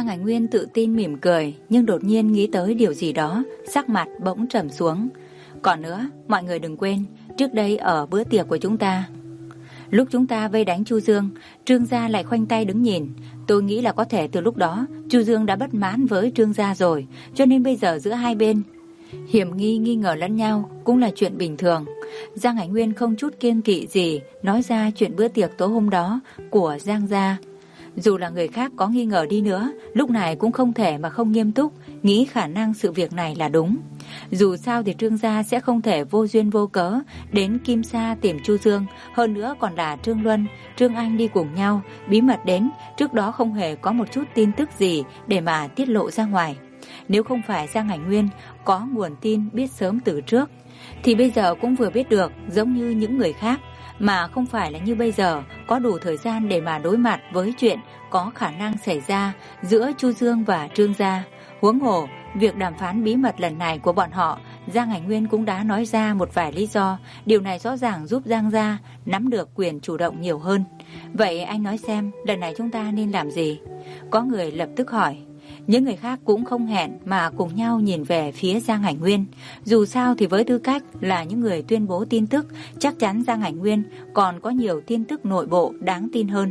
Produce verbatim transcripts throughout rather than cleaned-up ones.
Giang Hải Nguyên tự tin mỉm cười, nhưng đột nhiên nghĩ tới điều gì đó, sắc mặt bỗng trầm xuống. Còn nữa, mọi người đừng quên, trước đây ở bữa tiệc của chúng ta, lúc chúng ta vây đánh Chu Dương, Trương gia lại khoanh tay đứng nhìn. Tôi nghĩ là có thể từ lúc đó Chu Dương đã bất mãn với Trương gia rồi, cho nên bây giờ giữa hai bên hiểm nghi nghi ngờ lẫn nhau cũng là chuyện bình thường. Giang Hải Nguyên không chút kiêng kỵ gì nói ra chuyện bữa tiệc tối hôm đó của Giang gia. Dù là người khác có nghi ngờ đi nữa, lúc này cũng không thể mà không nghiêm túc nghĩ khả năng sự việc này là đúng. Dù sao thì Trương gia sẽ không thể vô duyên vô cớ đến Kim Sa tìm Chu Dương, hơn nữa còn là Trương Luân, Trương Anh đi cùng nhau, bí mật đến, trước đó không hề có một chút tin tức gì để mà tiết lộ ra ngoài. Nếu không phải Giang Hải Nguyên có nguồn tin biết sớm từ trước, thì bây giờ cũng vừa biết được giống như những người khác, mà không phải là như bây giờ có đủ thời gian để mà đối mặt với chuyện có khả năng xảy ra giữa Chu Dương và Trương gia. Huống hồ, việc đàm phán bí mật lần này của bọn họ, Giang Hải Nguyên cũng đã nói ra một vài lý do, điều này rõ ràng giúp Giang gia nắm được quyền chủ động nhiều hơn. Vậy anh nói xem, lần này chúng ta nên làm gì? Có người lập tức hỏi. Những người khác cũng không hẹn mà cùng nhau nhìn về phía Giang Hải Nguyên. Dù sao thì với tư cách là những người tuyên bố tin tức, chắc chắn Giang Hải Nguyên còn có nhiều tin tức nội bộ đáng tin hơn.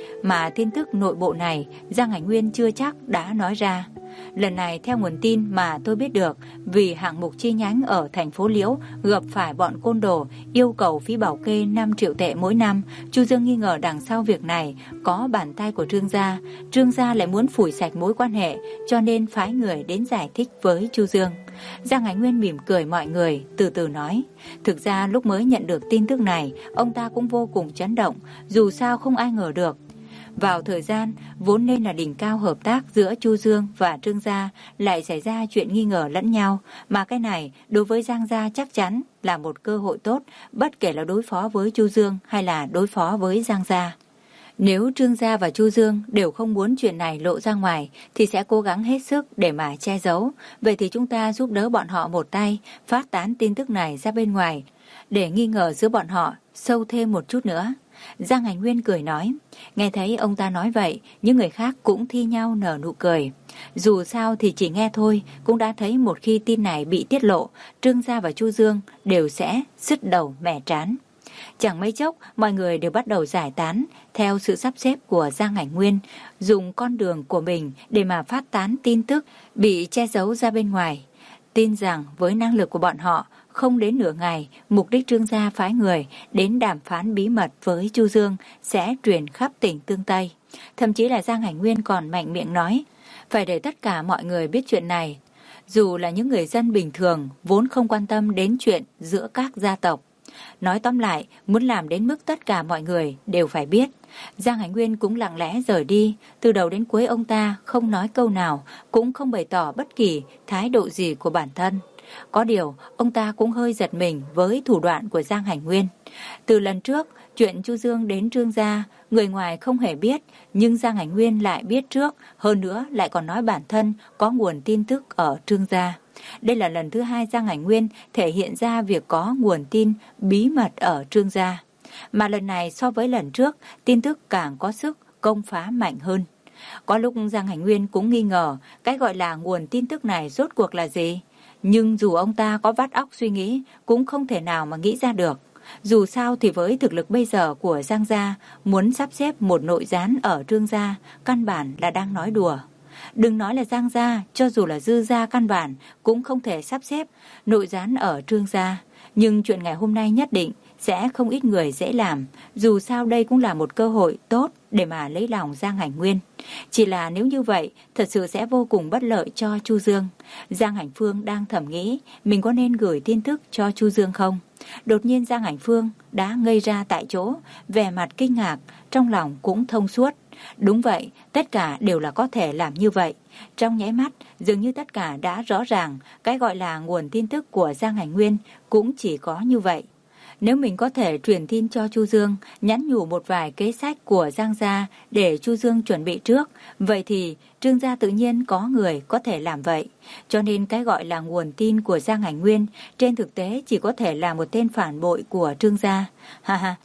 Mà tin tức nội bộ này Giang Hải Nguyên chưa chắc đã nói ra. Lần này theo nguồn tin mà tôi biết được, vì hạng mục chi nhánh ở thành phố Liễu gặp phải bọn côn đồ yêu cầu phí bảo kê năm triệu tệ mỗi năm, Chu Dương nghi ngờ đằng sau việc này có bàn tay của Trương gia. Trương gia lại muốn phủi sạch mối quan hệ, cho nên phái người đến giải thích với Chu Dương. Giang Hải Nguyên mỉm cười mọi người, từ từ nói. Thực ra lúc mới nhận được tin tức này, ông ta cũng vô cùng chấn động, dù sao không ai ngờ được. Vào thời gian vốn nên là đỉnh cao hợp tác giữa Chu Dương và Trương gia lại xảy ra chuyện nghi ngờ lẫn nhau, mà cái này đối với Giang gia chắc chắn là một cơ hội tốt, bất kể là đối phó với Chu Dương hay là đối phó với Giang gia. Nếu Trương gia và Chu Dương đều không muốn chuyện này lộ ra ngoài thì sẽ cố gắng hết sức để mà che giấu. Vậy thì chúng ta giúp đỡ bọn họ một tay, phát tán tin tức này ra bên ngoài, để nghi ngờ giữa bọn họ sâu thêm một chút nữa. Giang Hải Nguyên cười nói. Nghe thấy ông ta nói vậy, những người khác cũng thi nhau nở nụ cười. Dù sao thì chỉ nghe thôi cũng đã thấy một khi tin này bị tiết lộ, Trương gia và Chu Dương đều sẽ sứt đầu mẻ trán. Chẳng mấy chốc mọi người đều bắt đầu giải tán theo sự sắp xếp của Giang Hải Nguyên, dùng con đường của mình để mà phát tán tin tức bị che giấu ra bên ngoài. Tin rằng với năng lực của bọn họ, không đến nửa ngày, mục đích Trương gia phái người đến đàm phán bí mật với Chu Dương sẽ truyền khắp tỉnh Tương Tây. Thậm chí là Giang Hải Nguyên còn mạnh miệng nói, phải để tất cả mọi người biết chuyện này. Dù là những người dân bình thường vốn không quan tâm đến chuyện giữa các gia tộc. Nói tóm lại, muốn làm đến mức tất cả mọi người đều phải biết. Giang Hải Nguyên cũng lặng lẽ rời đi, từ đầu đến cuối ông ta không nói câu nào, cũng không bày tỏ bất kỳ thái độ gì của bản thân. Có điều, ông ta cũng hơi giật mình với thủ đoạn của Giang Hải Nguyên. Từ lần trước, chuyện Chu Dương đến Trương gia, người ngoài không hề biết, nhưng Giang Hải Nguyên lại biết trước, hơn nữa lại còn nói bản thân có nguồn tin tức ở Trương gia. Đây là lần thứ hai Giang Hải Nguyên thể hiện ra việc có nguồn tin bí mật ở Trương gia. Mà lần này so với lần trước, tin tức càng có sức công phá mạnh hơn. Có lúc Giang Hải Nguyên cũng nghi ngờ cái gọi là nguồn tin tức này rốt cuộc là gì. Nhưng dù ông ta có vắt óc suy nghĩ, cũng không thể nào mà nghĩ ra được. Dù sao thì với thực lực bây giờ của Giang gia, muốn sắp xếp một nội gián ở Trương gia, căn bản là đang nói đùa. Đừng nói là Giang gia, cho dù là Dư gia căn bản cũng không thể sắp xếp nội gián ở Trương gia. Nhưng chuyện ngày hôm nay nhất định sẽ không ít người dễ làm. Dù sao đây cũng là một cơ hội tốt để mà lấy lòng Giang Hải Nguyên. Chỉ là nếu như vậy, thật sự sẽ vô cùng bất lợi cho Chu Dương. Giang Hành Phương đang thầm nghĩ mình có nên gửi tin tức cho Chu Dương không? Đột nhiên Giang Hành Phương đã ngây ra tại chỗ, vẻ mặt kinh ngạc, trong lòng cũng thông suốt. Đúng vậy, tất cả đều là có thể làm như vậy. Trong nháy mắt, dường như tất cả đã rõ ràng, cái gọi là nguồn tin tức của Giang Hành Nguyên cũng chỉ có như vậy. Nếu mình có thể truyền tin cho Chu Dương, nhắn nhủ một vài kế sách của Giang gia để Chu Dương chuẩn bị trước, vậy thì Trương gia tự nhiên có người có thể làm vậy. Cho nên cái gọi là nguồn tin của Giang Hành Nguyên trên thực tế chỉ có thể là một tên phản bội của Trương gia. Ha ha.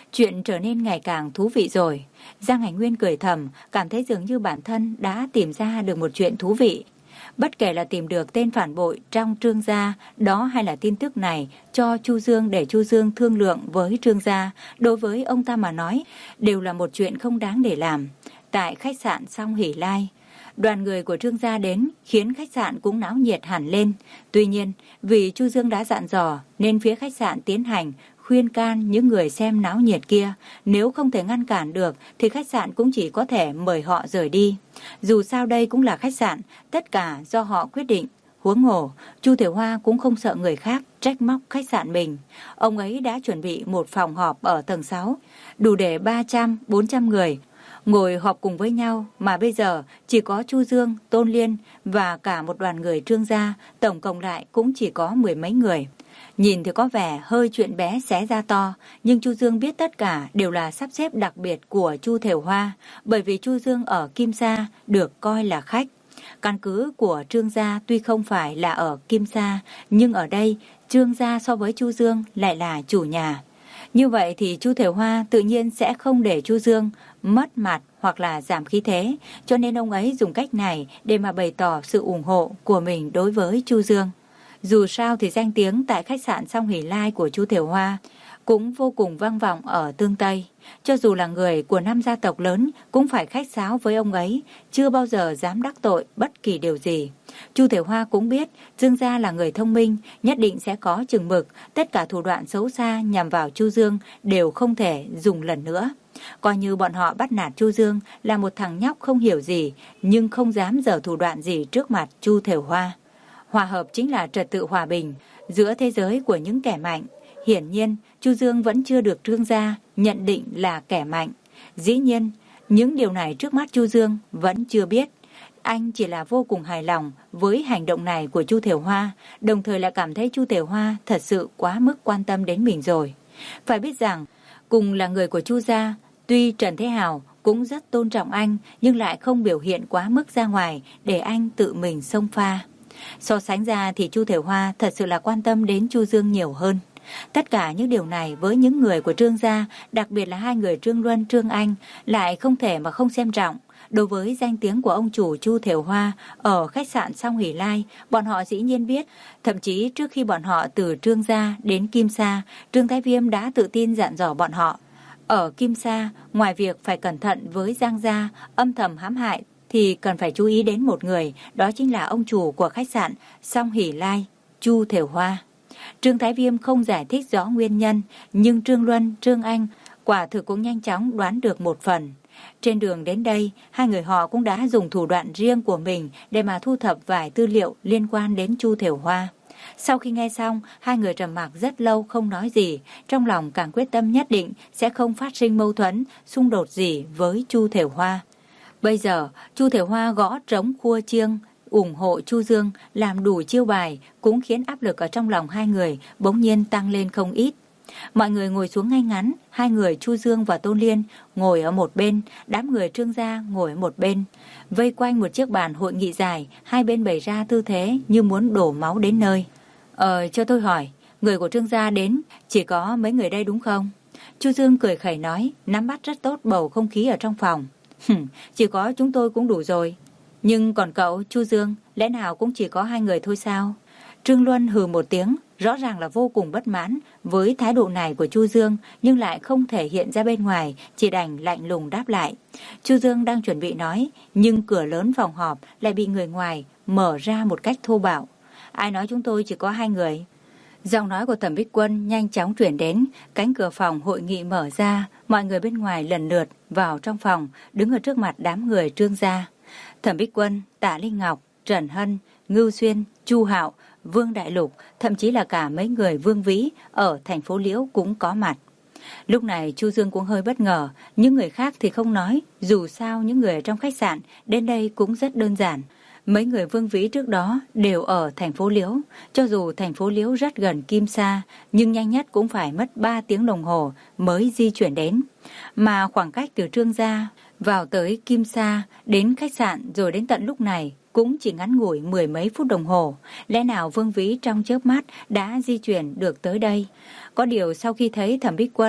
Chuyện trở nên ngày càng thú vị rồi. Giang Hành Nguyên cười thầm, cảm thấy dường như bản thân đã tìm ra được một chuyện thú vị. Bất kể là tìm được tên phản bội trong Trương gia đó hay là tin tức này cho Chu Dương để Chu Dương thương lượng với Trương gia, đối với ông ta mà nói đều là một chuyện không đáng để làm. Tại khách sạn Song Hỷ Lai, đoàn người của Trương gia đến khiến khách sạn cũng náo nhiệt hẳn lên. Tuy nhiên, vì Chu Dương đã dặn dò nên phía khách sạn tiến hành khuyên can những người xem náo nhiệt kia. Nếu không thể ngăn cản được thì khách sạn cũng chỉ có thể mời họ rời đi. Dù sao đây cũng là khách sạn, tất cả do họ quyết định. Huống hồ, Chu Thiểu Hoa cũng không sợ người khác trách móc khách sạn mình. Ông ấy đã chuẩn bị một phòng họp ở tầng sáu, đủ để ba trăm, bốn trăm người ngồi họp cùng với nhau, mà bây giờ chỉ có Chu Dương, Tôn Liên và cả một đoàn người Trương gia, tổng cộng lại cũng chỉ có mười mấy người. Nhìn thì có vẻ hơi chuyện bé xé ra to, nhưng Chu Dương biết tất cả đều là sắp xếp đặc biệt của Chu Thiểu Hoa, bởi vì Chu Dương ở Kim Sa được coi là khách. Căn cứ của Trương gia tuy không phải là ở Kim Sa, nhưng ở đây Trương gia so với Chu Dương lại là chủ nhà. Như vậy thì Chu Thiểu Hoa tự nhiên sẽ không để Chu Dương mất mặt hoặc là giảm khí thế, cho nên ông ấy dùng cách này để mà bày tỏ sự ủng hộ của mình đối với Chu Dương. Dù sao thì danh tiếng tại khách sạn Song Hỷ Lai của Chu Thiểu Hoa cũng vô cùng vang vọng ở Tương Tây. Cho dù là người của năm gia tộc lớn cũng phải khách sáo với ông ấy, chưa bao giờ dám đắc tội bất kỳ điều gì. Chu Thiểu Hoa cũng biết Dương gia là người thông minh, nhất định sẽ có chừng mực, tất cả thủ đoạn xấu xa nhằm vào Chu Dương đều không thể dùng lần nữa. Coi như bọn họ bắt nạt Chu Dương là một thằng nhóc không hiểu gì, nhưng không dám giở thủ đoạn gì trước mặt Chu Thiểu Hoa. Hòa hợp chính là trật tự hòa bình giữa thế giới của những kẻ mạnh. Hiển nhiên, Chu Dương vẫn chưa được Trương gia nhận định là kẻ mạnh. Dĩ nhiên, những điều này trước mắt Chu Dương vẫn chưa biết. Anh chỉ là vô cùng hài lòng với hành động này của Chu Thiểu Hoa, đồng thời là cảm thấy Chu Thiểu Hoa thật sự quá mức quan tâm đến mình rồi. Phải biết rằng, cùng là người của Chu gia, tuy Trần Thế Hào cũng rất tôn trọng anh, nhưng lại không biểu hiện quá mức ra ngoài để anh tự mình xông pha. So sánh ra thì Chu Thiểu Hoa thật sự là quan tâm đến Chu Dương nhiều hơn. Tất cả những điều này với những người của Trương gia, đặc biệt là hai người Trương Luân, Trương Anh, lại không thể mà không xem trọng. Đối với danh tiếng của ông chủ Chu Thiểu Hoa ở khách sạn Song Hỷ Lai, bọn họ dĩ nhiên biết. Thậm chí trước khi bọn họ từ Trương gia đến Kim Sa, Trương Thái Viêm đã tự tin dặn dò bọn họ. Ở Kim Sa, ngoài việc phải cẩn thận với Giang gia âm thầm hãm hại, thì cần phải chú ý đến một người, đó chính là ông chủ của khách sạn Song Hỷ Lai, Chu Thiểu Hoa. Trương Thái Viêm không giải thích rõ nguyên nhân, nhưng Trương Luân, Trương Anh quả thực cũng nhanh chóng đoán được một phần. Trên đường đến đây, hai người họ cũng đã dùng thủ đoạn riêng của mình để mà thu thập vài tư liệu liên quan đến Chu Thiểu Hoa. Sau khi nghe xong, hai người trầm mặc rất lâu không nói gì, trong lòng càng quyết tâm nhất định sẽ không phát sinh mâu thuẫn, xung đột gì với Chu Thiểu Hoa. Bây giờ, Chu Thiểu Hoa gõ trống khua chiêng, ủng hộ Chu Dương, làm đủ chiêu bài, cũng khiến áp lực ở trong lòng hai người bỗng nhiên tăng lên không ít. Mọi người ngồi xuống ngay ngắn, hai người Chu Dương và Tôn Liên ngồi ở một bên, đám người Trương gia ngồi ở một bên. Vây quanh một chiếc bàn hội nghị dài, hai bên bày ra tư thế như muốn đổ máu đến nơi. Ờ, cho tôi hỏi, người của Trương gia đến, chỉ có mấy người đây đúng không? Chu Dương cười khẩy nói, nắm bắt rất tốt bầu không khí ở trong phòng. Chỉ có chúng tôi cũng đủ rồi. Nhưng còn cậu, Chu Dương, lẽ nào cũng chỉ có hai người thôi sao? Trương Luân hừ một tiếng, rõ ràng là vô cùng bất mãn với thái độ này của Chu Dương, nhưng lại không thể hiện ra bên ngoài, chỉ đành lạnh lùng đáp lại. Chu Dương đang chuẩn bị nói, nhưng cửa lớn phòng họp lại bị người ngoài mở ra một cách thô bạo. Ai nói chúng tôi chỉ có hai người? Giọng nói của Thẩm Bích Quân nhanh chóng chuyển đến, cánh cửa phòng hội nghị mở ra, mọi người bên ngoài lần lượt vào trong phòng, đứng ở trước mặt đám người Trương gia. Thẩm Bích Quân, Tạ Linh Ngọc, Trần Hân, Ngưu Xuyên, Chu Hạo, Vương Đại Lục, thậm chí là cả mấy người Vương Vĩ ở thành phố Liễu cũng có mặt. Lúc này Chu Dương cũng hơi bất ngờ, những người khác thì không nói, dù sao những người trong khách sạn đến đây cũng rất đơn giản. Mấy người Vương Vĩ trước đó đều ở thành phố Liễu, cho dù thành phố Liễu rất gần Kim Sa, nhưng nhanh nhất cũng phải mất ba tiếng đồng hồ mới di chuyển đến. Mà khoảng cách từ Trương gia vào tới Kim Sa, đến khách sạn rồi đến tận lúc này cũng chỉ ngắn ngủi mười mấy phút đồng hồ. Lẽ nào Vương Vĩ trong chớp mắt đã di chuyển được tới đây? Có điều sau khi thấy Thẩm Bích Quân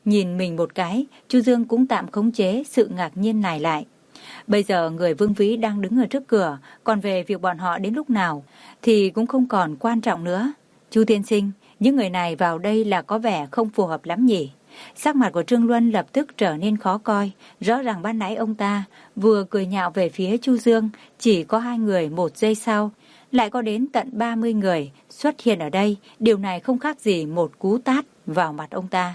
Nhìn mình một cái, Chu Dương cũng tạm khống chế sự ngạc nhiên này lại. Bây giờ người Vương Vĩ đang đứng ở trước cửa, còn về việc bọn họ đến lúc nào thì cũng không còn quan trọng nữa. Chu tiên sinh, những người này vào đây là có vẻ không phù hợp lắm nhỉ? Sắc mặt của Trương Luân lập tức trở nên khó coi. Rõ ràng ban nãy ông ta vừa cười nhạo về phía Chu Dương, chỉ có hai người một giây sau lại có đến tận ba mươi người xuất hiện ở đây. Điều này không khác gì một cú tát vào mặt ông ta.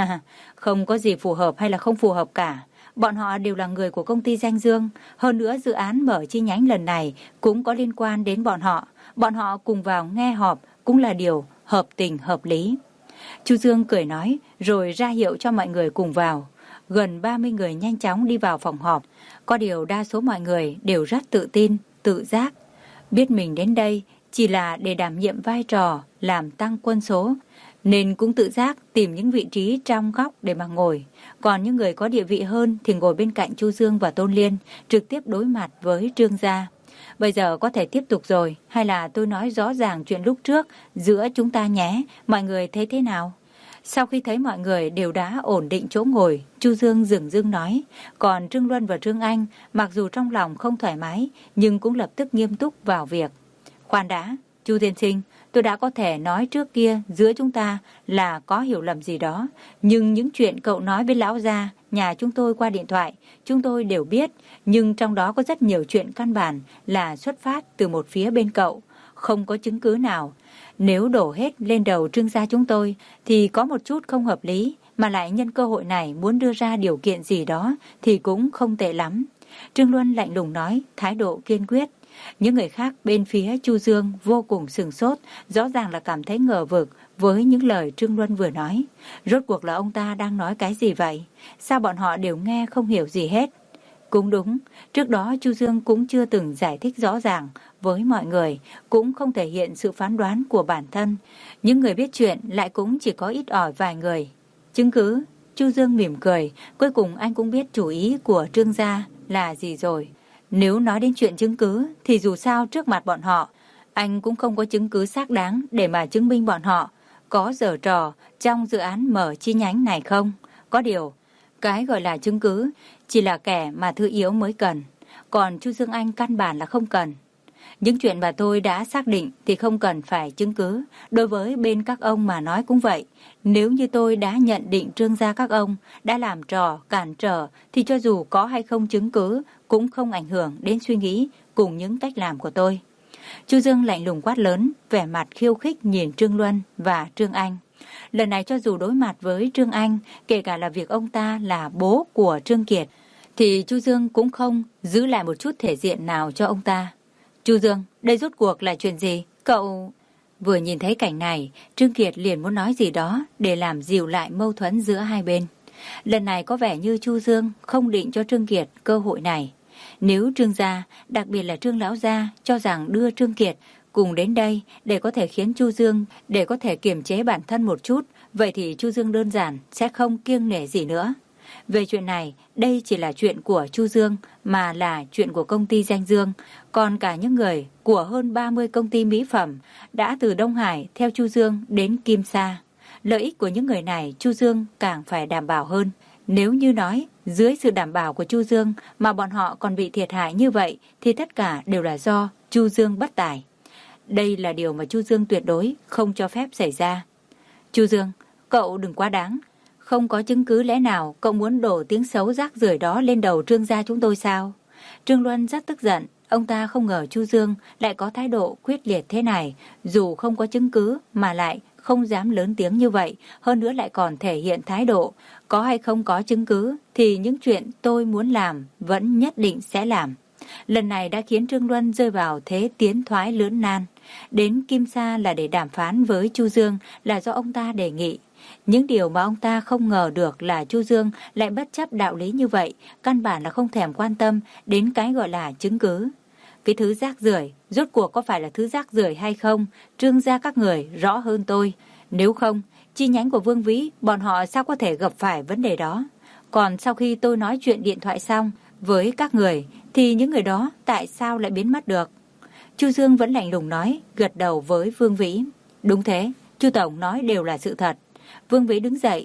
Không có gì phù hợp hay là không phù hợp cả. Bọn họ đều là người của công ty Danh Dương. Hơn nữa dự án mở chi nhánh lần này cũng có liên quan đến bọn họ. Bọn họ cùng vào nghe họp cũng là điều hợp tình hợp lý. Chu Dương cười nói rồi ra hiệu cho mọi người cùng vào. Gần ba mươi người nhanh chóng đi vào phòng họp. Có điều đa số mọi người đều rất tự tin, tự giác. Biết mình đến đây chỉ là để đảm nhiệm vai trò làm tăng quân số, nên cũng tự giác tìm những vị trí trong góc để mà ngồi. Còn những người có địa vị hơn thì ngồi bên cạnh Chu Dương và Tôn Liên, trực tiếp đối mặt với Trương gia. Bây giờ có thể tiếp tục rồi, hay là tôi nói rõ ràng chuyện lúc trước giữa chúng ta nhé, mọi người thấy thế nào? Sau khi thấy mọi người đều đã ổn định chỗ ngồi, Chu Dương dửng dưng nói. Còn Trương Luân và Trương Anh, mặc dù trong lòng không thoải mái, nhưng cũng lập tức nghiêm túc vào việc. Khoan đã, Chu tiên sinh, tôi đã có thể nói trước kia giữa chúng ta là có hiểu lầm gì đó. Nhưng những chuyện cậu nói với lão gia, nhà chúng tôi qua điện thoại, chúng tôi đều biết. Nhưng trong đó có rất nhiều chuyện căn bản là xuất phát từ một phía bên cậu. Không có chứng cứ nào. Nếu đổ hết lên đầu Trương gia chúng tôi thì có một chút không hợp lý. Mà lại nhân cơ hội này muốn đưa ra điều kiện gì đó thì cũng không tệ lắm. Trương Luân lạnh lùng nói, thái độ kiên quyết. Những người khác bên phía Chu Dương vô cùng sửng sốt, rõ ràng là cảm thấy ngờ vực với những lời Trương Luân vừa nói. Rốt cuộc là ông ta đang nói cái gì vậy? Sao bọn họ đều nghe không hiểu gì hết? Cũng đúng, trước đó Chu Dương cũng chưa từng giải thích rõ ràng với mọi người, cũng không thể hiện sự phán đoán của bản thân. Những người biết chuyện lại cũng chỉ có ít ỏi vài người. Chứng cứ, Chu Dương mỉm cười, cuối cùng anh cũng biết chủ ý của Trương gia là gì rồi. Nếu nói đến chuyện chứng cứ thì dù sao trước mặt bọn họ, anh cũng không có chứng cứ xác đáng để mà chứng minh bọn họ có giở trò trong dự án mở chi nhánh này không. Có điều, cái gọi là chứng cứ chỉ là kẻ mà thư yếu mới cần, còn Chu Dương Anh căn bản là không cần. Những chuyện mà tôi đã xác định thì không cần phải chứng cứ. Đối với bên các ông mà nói cũng vậy. Nếu như tôi đã nhận định Trương gia các ông đã làm trò cản trở thì cho dù có hay không chứng cứ cũng không ảnh hưởng đến suy nghĩ cùng những cách làm của tôi. Chu Dương lạnh lùng quát lớn, vẻ mặt khiêu khích nhìn Trương Luân và Trương Anh. Lần này cho dù đối mặt với Trương Anh, kể cả là việc ông ta là bố của Trương Kiệt, thì Chu Dương cũng không giữ lại một chút thể diện nào cho ông ta. Chu Dương, đây rốt cuộc là chuyện gì? Cậu... Vừa nhìn thấy cảnh này, Trương Kiệt liền muốn nói gì đó để làm dịu lại mâu thuẫn giữa hai bên. Lần này có vẻ như Chu Dương không định cho Trương Kiệt cơ hội này. Nếu Trương gia, đặc biệt là Trương lão gia, cho rằng đưa Trương Kiệt cùng đến đây để có thể khiến Chu Dương để có thể kiềm chế bản thân một chút, vậy thì Chu Dương đơn giản sẽ không kiêng nể gì nữa. Về chuyện này, đây chỉ là chuyện của Chu Dương mà là chuyện của công ty Danh Dương, còn cả những người của hơn ba mươi công ty mỹ phẩm đã từ Đông Hải theo Chu Dương đến Kim Sa. Lợi ích của những người này Chu Dương càng phải đảm bảo hơn. Nếu như nói dưới sự đảm bảo của Chu Dương mà bọn họ còn bị thiệt hại như vậy thì tất cả đều là do Chu Dương bất tài. Đây là điều mà Chu Dương tuyệt đối không cho phép xảy ra. Chu Dương, cậu đừng quá đáng. Không có chứng cứ lẽ nào cậu muốn đổ tiếng xấu rác rưởi đó lên đầu Trương gia chúng tôi sao? Trương Luân rất tức giận. Ông ta không ngờ Chu Dương lại có thái độ quyết liệt thế này. Dù không có chứng cứ mà lại không dám lớn tiếng như vậy. Hơn nữa lại còn thể hiện thái độ. Có hay không có chứng cứ thì những chuyện tôi muốn làm vẫn nhất định sẽ làm. Lần này đã khiến Trương Luân rơi vào thế tiến thoái lưỡng nan. Đến Kim Sa là để đàm phán với Chu Dương là do ông ta đề nghị. Những điều mà ông ta không ngờ được là Chu Dương lại bất chấp đạo lý như vậy, căn bản là không thèm quan tâm đến cái gọi là chứng cứ. Cái thứ rác rưởi, rốt cuộc có phải là thứ rác rưởi hay không, Trương gia các người rõ hơn tôi. Nếu không, chi nhánh của Vương Vĩ, bọn họ sao có thể gặp phải vấn đề đó. Còn sau khi tôi nói chuyện điện thoại xong với các người, thì những người đó tại sao lại biến mất được? Chu Dương vẫn lạnh lùng nói, gật đầu với Vương Vĩ. Đúng thế, Chu Tổng nói đều là sự thật. Vương Vĩ đứng dậy,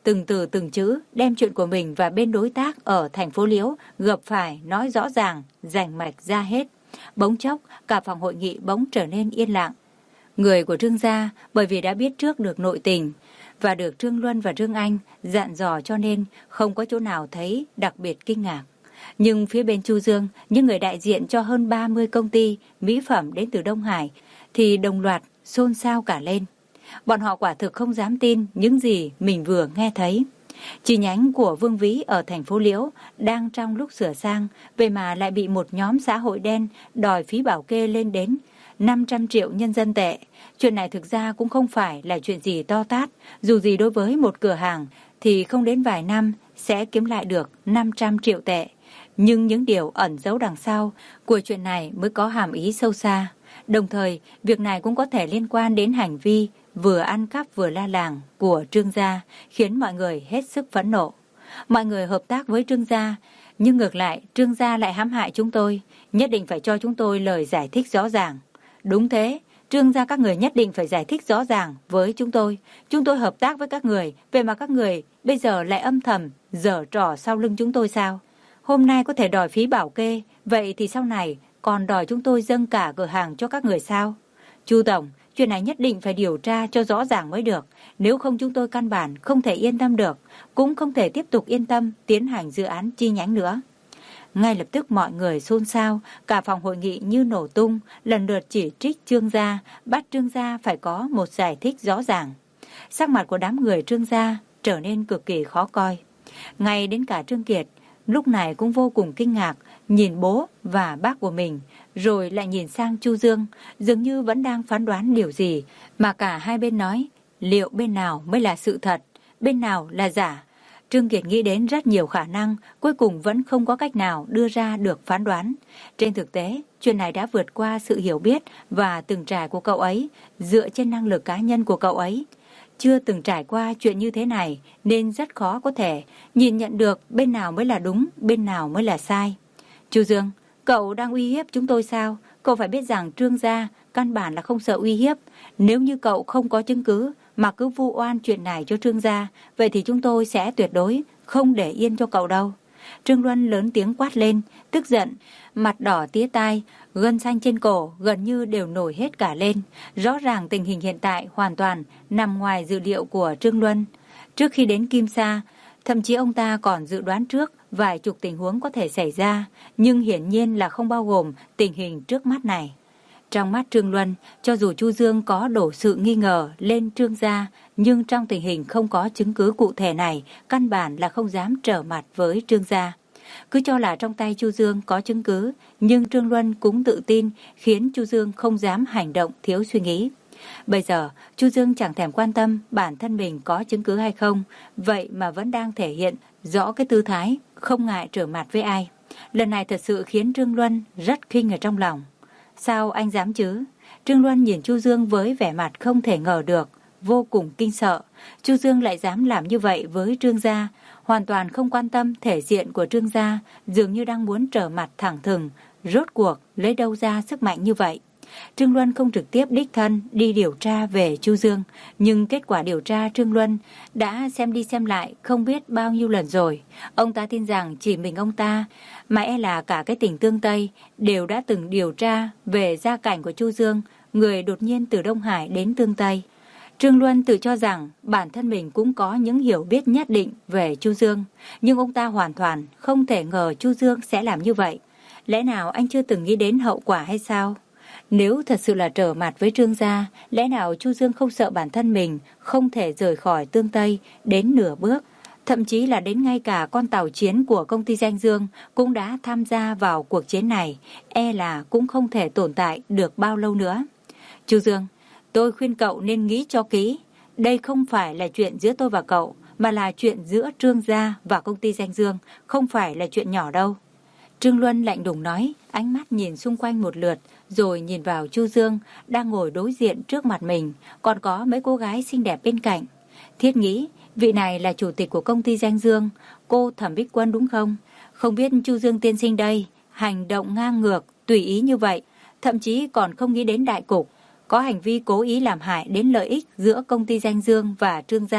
từng từ từng chữ đem chuyện của mình và bên đối tác ở thành phố Liễu gặp phải nói rõ ràng, rành mạch ra hết. Bỗng chốc, cả phòng hội nghị bỗng trở nên yên lặng. Người của Trương gia bởi vì đã biết trước được nội tình và được Trương Luân và Trương Anh dặn dò cho nên không có chỗ nào thấy đặc biệt kinh ngạc. Nhưng phía bên Chu Dương, những người đại diện cho hơn ba mươi công ty mỹ phẩm đến từ Đông Hải thì đồng loạt xôn xao cả lên. Bọn họ quả thực không dám tin những gì mình vừa nghe thấy. Chi nhánh của Vương Vĩ ở thành phố Liễu đang trong lúc sửa sang, vậy mà lại bị một nhóm xã hội đen đòi phí bảo kê lên đến năm trăm triệu nhân dân tệ. Chuyện này thực ra cũng không phải là chuyện gì to tát, dù gì đối với một cửa hàng thì không đến vài năm sẽ kiếm lại được năm trăm triệu tệ. Nhưng những điều ẩn giấu đằng sau của chuyện này mới có hàm ý sâu xa. Đồng thời, việc này cũng có thể liên quan đến hành vi vừa ăn cắp vừa la làng của Trương gia, khiến mọi người hết sức phẫn nộ. Mọi người hợp tác với Trương gia, nhưng ngược lại Trương gia lại hãm hại chúng tôi, nhất định phải cho chúng tôi lời giải thích rõ ràng. Đúng thế, Trương gia các người nhất định phải giải thích rõ ràng với chúng tôi. Chúng tôi hợp tác với các người, vậy mà các người bây giờ lại âm thầm giở trò sau lưng chúng tôi sao? Hôm nay có thể đòi phí bảo kê, vậy thì sau này còn đòi chúng tôi dâng cả cửa hàng cho các người sao? Chu Tổng, chuyện này nhất định phải điều tra cho rõ ràng mới được. Nếu không chúng tôi căn bản không thể yên tâm được, cũng không thể tiếp tục yên tâm tiến hành dự án chi nhánh nữa. Ngay lập tức mọi người xôn xao, cả phòng hội nghị như nổ tung, lần lượt chỉ trích Trương gia, bắt Trương gia phải có một giải thích rõ ràng. Sắc mặt của đám người Trương gia trở nên cực kỳ khó coi. Ngay đến cả Trương Kiệt, lúc này cũng vô cùng kinh ngạc, nhìn bố và bác của mình, rồi lại nhìn sang Chu Dương, dường như vẫn đang phán đoán điều gì, mà cả hai bên nói, liệu bên nào mới là sự thật, bên nào là giả. Trương Kiệt nghĩ đến rất nhiều khả năng, cuối cùng vẫn không có cách nào đưa ra được phán đoán. Trên thực tế, chuyện này đã vượt qua sự hiểu biết và từng trải của cậu ấy, dựa trên năng lực cá nhân của cậu ấy. Chưa từng trải qua chuyện như thế này nên rất khó có thể nhìn nhận được bên nào mới là đúng, bên nào mới là sai. Chu Dương, cậu đang uy hiếp chúng tôi sao? Cậu phải biết rằng Trương gia căn bản là không sợ uy hiếp. Nếu như cậu không có chứng cứ mà cứ vu oan chuyện này cho Trương gia, vậy thì chúng tôi sẽ tuyệt đối không để yên cho cậu đâu. Trương Luân lớn tiếng quát lên, tức giận, mặt đỏ tía tai, gân xanh trên cổ gần như đều nổi hết cả lên. Rõ ràng tình hình hiện tại hoàn toàn nằm ngoài dự liệu của Trương Luân. Trước khi đến Kim Sa, thậm chí ông ta còn dự đoán trước vài chục tình huống có thể xảy ra, nhưng hiển nhiên là không bao gồm tình hình trước mắt này. Trong mắt Trương Luân, cho dù Chu Dương có đổ sự nghi ngờ lên Trương gia, nhưng trong tình hình không có chứng cứ cụ thể này, căn bản là không dám trở mặt với Trương gia. Cứ cho là trong tay Chu Dương có chứng cứ, nhưng Trương Luân cũng tự tin khiến Chu Dương không dám hành động thiếu suy nghĩ. Bây giờ, Chu Dương chẳng thèm quan tâm bản thân mình có chứng cứ hay không, vậy mà vẫn đang thể hiện rõ cái tư thái, không ngại trở mặt với ai. Lần này thật sự khiến Trương Luân rất kinh ở trong lòng. Sao anh dám chứ? Trương Luân nhìn Chu Dương với vẻ mặt không thể ngờ được, vô cùng kinh sợ. Chu Dương lại dám làm như vậy với Trương gia, hoàn toàn không quan tâm thể diện của Trương gia, dường như đang muốn trở mặt thẳng thừng. Rốt cuộc lấy đâu ra sức mạnh như vậy? Trương Luân không trực tiếp đích thân đi điều tra về Chu Dương, nhưng kết quả điều tra Trương Luân đã xem đi xem lại không biết bao nhiêu lần rồi. Ông ta tin rằng chỉ mình ông ta, mà e là cả cái tỉnh Tương Tây, đều đã từng điều tra về gia cảnh của Chu Dương, người đột nhiên từ Đông Hải đến Tương Tây. Trương Luân tự cho rằng bản thân mình cũng có những hiểu biết nhất định về Chu Dương, nhưng ông ta hoàn toàn không thể ngờ Chu Dương sẽ làm như vậy. Lẽ nào anh chưa từng nghĩ đến hậu quả hay sao? Nếu thật sự là trở mặt với Trương gia, lẽ nào Chu Dương không sợ bản thân mình không thể rời khỏi Tương Tây đến nửa bước, thậm chí là đến ngay cả con tàu chiến của công ty Danh Dương cũng đã tham gia vào cuộc chiến này, e là cũng không thể tồn tại được bao lâu nữa. Chu Dương, tôi khuyên cậu nên nghĩ cho kỹ, đây không phải là chuyện giữa tôi và cậu, mà là chuyện giữa Trương gia và công ty Danh Dương, không phải là chuyện nhỏ đâu. Trương Luân lạnh lùng nói, ánh mắt nhìn xung quanh một lượt, rồi nhìn vào Chu Dương đang ngồi đối diện trước mặt mình, còn có mấy cô gái xinh đẹp bên cạnh. Thiết nghĩ, vị này là chủ tịch của công ty Danh Dương, cô Thẩm Bích Quân đúng không? Không biết Chu Dương tiên sinh đây, hành động ngang ngược, tùy ý như vậy, thậm chí còn không nghĩ đến đại cục, có hành vi cố ý làm hại đến lợi ích giữa công ty Danh Dương và Trương gia,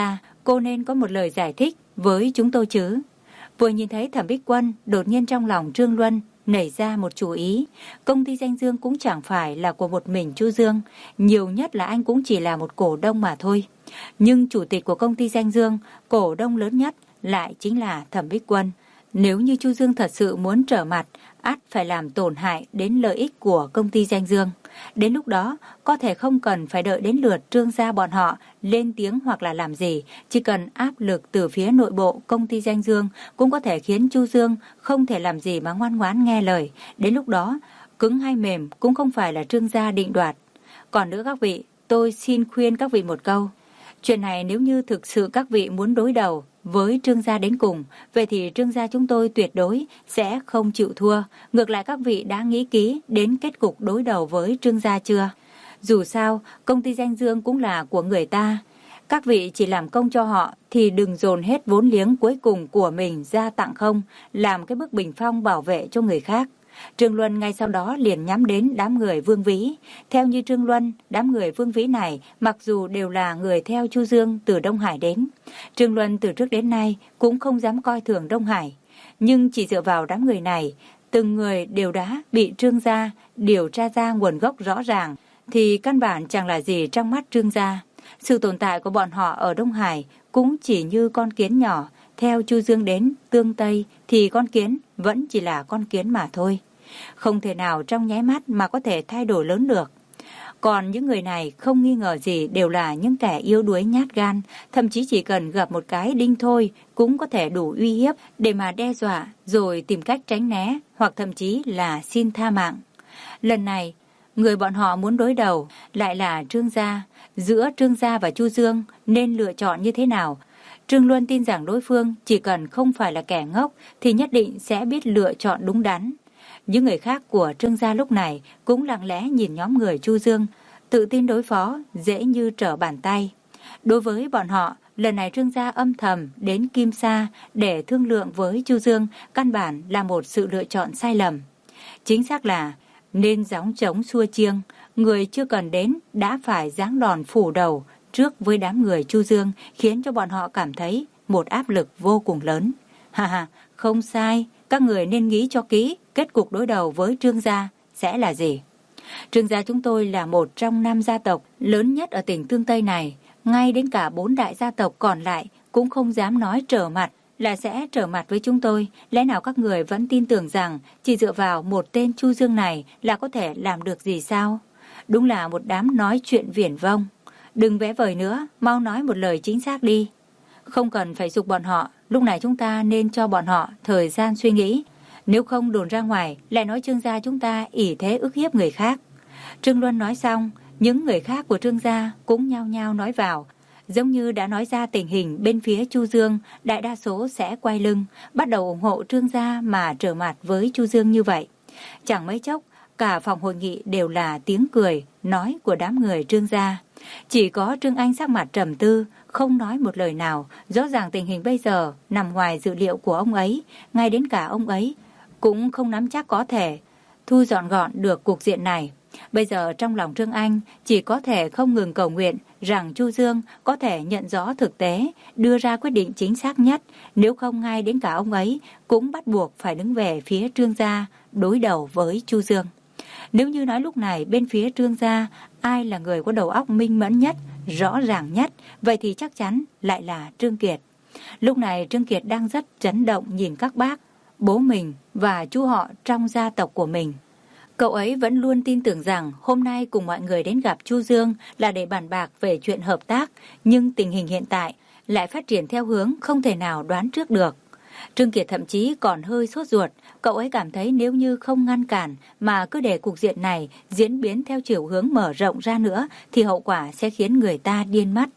cô nên có một lời giải thích với chúng tôi chứ. Vừa nhìn thấy Thẩm Bích Quân, đột nhiên trong lòng Trương Luân nảy ra một chủ ý. Công ty Danh Dương cũng chẳng phải là của một mình Chu Dương, nhiều nhất là anh cũng chỉ là một cổ đông mà thôi. Nhưng chủ tịch của công ty Danh Dương, cổ đông lớn nhất lại chính là Thẩm Bích Quân. Nếu như Chu Dương thật sự muốn trở mặt, ắt phải làm tổn hại đến lợi ích của công ty Danh Dương. Đến lúc đó, có thể không cần phải đợi đến lượt Trương gia bọn họ lên tiếng hoặc là làm gì, chỉ cần áp lực từ phía nội bộ công ty Danh Dương cũng có thể khiến Chu Dương không thể làm gì mà ngoan ngoãn nghe lời. Đến lúc đó, cứng hay mềm cũng không phải là Trương gia định đoạt. Còn nữa các vị, tôi xin khuyên các vị một câu. Chuyện này nếu như thực sự các vị muốn đối đầu với Trương gia đến cùng, vậy thì Trương gia chúng tôi tuyệt đối sẽ không chịu thua. Ngược lại các vị đã nghĩ kỹ đến kết cục đối đầu với Trương gia chưa? Dù sao, công ty Danh Dương cũng là của người ta. Các vị chỉ làm công cho họ thì đừng dồn hết vốn liếng cuối cùng của mình ra tặng không, làm cái bức bình phong bảo vệ cho người khác. Trương Luân ngay sau đó liền nhắm đến đám người Vương Vĩ. Theo như Trương Luân, đám người Vương Vĩ này mặc dù đều là người theo Chu Dương từ Đông Hải đến. Trương Luân từ trước đến nay cũng không dám coi thường Đông Hải. Nhưng chỉ dựa vào đám người này, từng người đều đã bị Trương gia điều tra ra nguồn gốc rõ ràng, thì căn bản chẳng là gì trong mắt Trương gia. Sự tồn tại của bọn họ ở Đông Hải cũng chỉ như con kiến nhỏ. Theo Chu Dương đến Tương Tây thì con kiến vẫn chỉ là con kiến mà thôi. Không thể nào trong nháy mắt mà có thể thay đổi lớn được. Còn những người này không nghi ngờ gì đều là những kẻ yếu đuối nhát gan, thậm chí chỉ cần gặp một cái đinh thôi cũng có thể đủ uy hiếp để mà đe dọa rồi tìm cách tránh né hoặc thậm chí là xin tha mạng. Lần này, người bọn họ muốn đối đầu lại là Trương gia. Giữa Trương gia và Chu Dương nên lựa chọn như thế nào? Trương Luân tin rằng đối phương chỉ cần không phải là kẻ ngốc thì nhất định sẽ biết lựa chọn đúng đắn. Những người khác của Trương gia lúc này cũng lặng lẽ nhìn nhóm người Chu Dương, tự tin đối phó, dễ như trở bàn tay. Đối với bọn họ, lần này Trương gia âm thầm đến Kim Sa để thương lượng với Chu Dương, căn bản là một sự lựa chọn sai lầm. Chính xác là nên gióng trống xua chiêng, người chưa cần đến đã phải giáng đòn phủ đầu trước với đám người Chu Dương, khiến cho bọn họ cảm thấy một áp lực vô cùng lớn. Ha ha, không sai, các người nên nghĩ cho kỹ kết cục đối đầu với Trương gia sẽ là gì. Trương gia chúng tôi là một trong năm gia tộc lớn nhất ở tỉnh Tương Tây này, ngay đến cả bốn đại gia tộc còn lại cũng không dám nói trở mặt là sẽ trở mặt với chúng tôi. Lẽ nào các người vẫn tin tưởng rằng chỉ dựa vào một tên Chu Dương này là có thể làm được gì sao? Đúng là một đám nói chuyện viển vông. Đừng vẽ vời nữa, mau nói một lời chính xác đi. Không cần phải giục bọn họ, lúc này chúng ta nên cho bọn họ thời gian suy nghĩ. Nếu không đồn ra ngoài, lại nói Trương gia chúng ta ỷ thế ức hiếp người khác. Trương Luân nói xong, những người khác của Trương gia cũng nhao nhao nói vào. Giống như đã nói ra tình hình bên phía Chu Dương, đại đa số sẽ quay lưng, bắt đầu ủng hộ Trương gia mà trở mặt với Chu Dương như vậy. Chẳng mấy chốc, cả phòng hội nghị đều là tiếng cười, nói của đám người Trương gia. Chỉ có Trương Anh sắc mặt trầm tư, không nói một lời nào. Rõ ràng tình hình bây giờ nằm ngoài dự liệu của ông ấy, ngay đến cả ông ấy cũng không nắm chắc có thể thu dọn gọn được cục diện này. Bây giờ trong lòng Trương Anh chỉ có thể không ngừng cầu nguyện rằng Chu Dương có thể nhận rõ thực tế, đưa ra quyết định chính xác nhất, nếu không ngay đến cả ông ấy cũng bắt buộc phải đứng về phía Trương gia đối đầu với Chu Dương. Nếu như nói lúc này bên phía Trương gia ai là người có đầu óc minh mẫn nhất, rõ ràng nhất, vậy thì chắc chắn lại là Trương Kiệt. Lúc này Trương Kiệt đang rất chấn động nhìn các bác, bố mình và chú họ trong gia tộc của mình. Cậu ấy vẫn luôn tin tưởng rằng hôm nay cùng mọi người đến gặp Chu Dương là để bàn bạc về chuyện hợp tác, nhưng tình hình hiện tại lại phát triển theo hướng không thể nào đoán trước được. Trương Kiệt thậm chí còn hơi sốt ruột, cậu ấy cảm thấy nếu như không ngăn cản mà cứ để cục diện này diễn biến theo chiều hướng mở rộng ra nữa thì hậu quả sẽ khiến người ta điên mất.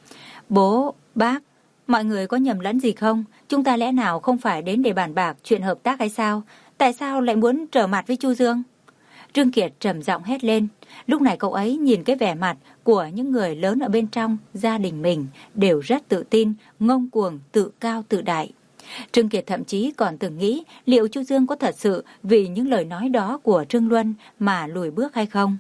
Bố, bác, mọi người có nhầm lẫn gì không? Chúng ta lẽ nào không phải đến để bàn bạc chuyện hợp tác hay sao? Tại sao lại muốn trở mặt với Chu Dương? Trương Kiệt trầm giọng hét lên. Lúc này cậu ấy nhìn cái vẻ mặt của những người lớn ở bên trong gia đình mình đều rất tự tin, ngông cuồng, tự cao tự đại. Trương Kiệt thậm chí còn từng nghĩ liệu Chu Dương có thật sự vì những lời nói đó của Trương Luân mà lùi bước hay không.